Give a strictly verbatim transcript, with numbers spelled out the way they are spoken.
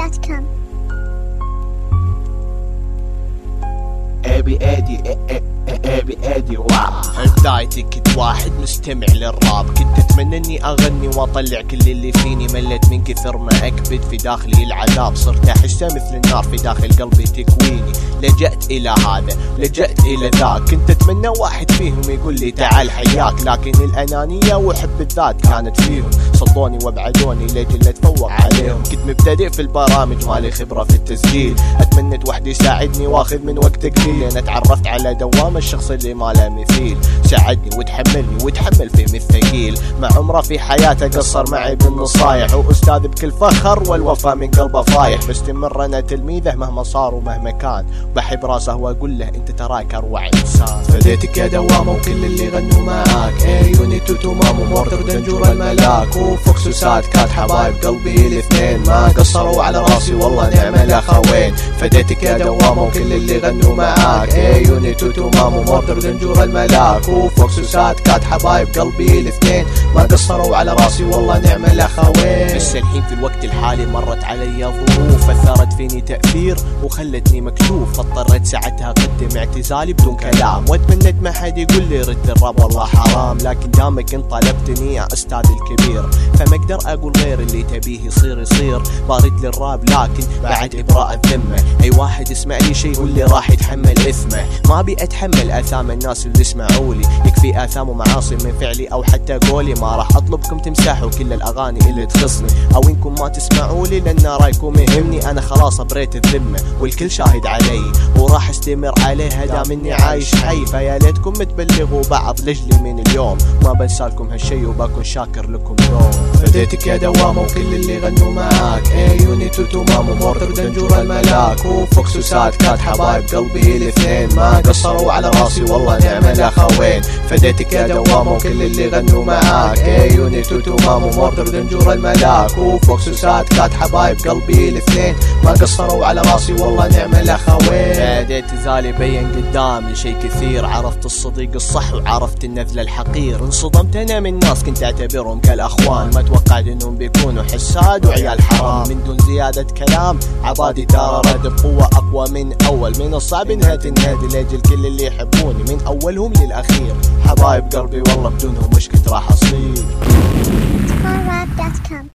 دوت كوم. ابي ادي ابي ادي واو. بدايتي كنت واحد مستمع للراب، كنت اتمنى اني اغني واطلع كل اللي فيني، ملت من كثر ما اكبد في داخلي العذاب، صرت احسه مثل النار في داخل قلبي تكويني، لجأت الى هذا لجأت الى ذاك، كنت اتمنى واحد فيهم يقول لي تعال حياك، لكن الانانية وحب الذات كانت فيهم، صدوني وابعدوني لاجل اتفوق عليهم، كنت مبتدئ في البرامج مالي خبرة في التسجيل، اتمنيت واحد يساعدني واخذ من وقت قليل، لين اتعرفت على دوام الشخص اللي ما له مثيل، ساعدني وتحملني وتحمل في مثل ثقيل، مع عمره في حياته قصر معي بالنصايح، واستاذ بكل فخر والوفا من قلبه فايح، بستمر انا تلميذه مهما صار ومهما كان، بحب راسه واقول له انت تراك اروع انسان. فديتك يا دوامه وكل اللي غنوا معاك، اي يونيت وتمام ومورتر دنجور الملاك، وفوكس وساد كات حبايب قلبي الاثنين، ما قصروا على راسي والله نعم الاخوين. فديتك يا دوامه وكل اللي غنوا معاك، اي يونيت وتمام ومورتر دنجور الملاك، وفوكس وساد كات حبايب قلبي الاثنين، ما قصروا على راسي والله نعم الاخوين. بس الحين في الوقت الحالي مرت علي ظروف اثرت فيني تأثير وخلتني مكشوف، اضطريت ساعتها اقدم اعتزالي بدون كلام، واتمنيت ما حد يقول لي رد الراب والله حرام، لكن دامك انت طلبتني يا استاذ الكبير، فما اقدر اقول غير اللي تبيه يصير يصير، بارد للراب لكن بعد ابراء الذمه، اي واحد يسمع لي شيء يقول لي راح يتحمل اثمه، ما ابي اتحمل اثام الناس اللي يسمعوا لي، يكفي اثام ومعاصي من فعلي او حتى قولي، ما راح اطلبكم تمسحوا كل الاغاني اللي تخصني، او انكم ما تسمعوا لي لان رايكم يهمني، انا خلاص بريت الذمه والكل شاهد علي، وراح استمر عليها دام اني عايش حي، فيا ليتكم تبلغوا بعض لجلي من اليوم، ما بنسالكم هالشي وبكون شاكر لكم دوم. فديتك يا دوامه وكل اللي غنوا معاك، اي يونيت وتمام ومورتر دنجور الملاك، وفوكس وساد كات حبايب قلبي الاثنين، ما قصروا على راسي والله نعم الاخوين. فديتك يا دوامه وكل اللي غنوا معاك، اي يونيت وتمام ومورتر دنجور الملاك، وفوكس وساد كات حبايب قلبي الاثنين، ما قصروا على راسي والله نعم الاخوين. بديت زالي بين قدامي شي كثير، عرفت الصديق الصح وعرفت النذل الحقير، انصدمت انا من ناس كنت اعتبرهم كالاخوان، ما توقعت انهم بيكونوا حساد وعيال حرام، من دون زيادة كلام عبادي ترى رد بقوة اقوى من اول، من الصعب انها تنهدي لاجل كل اللي يحبوني من اولهم للاخير، حبايب قلبي والله بدونهم مش كنت راح اصير.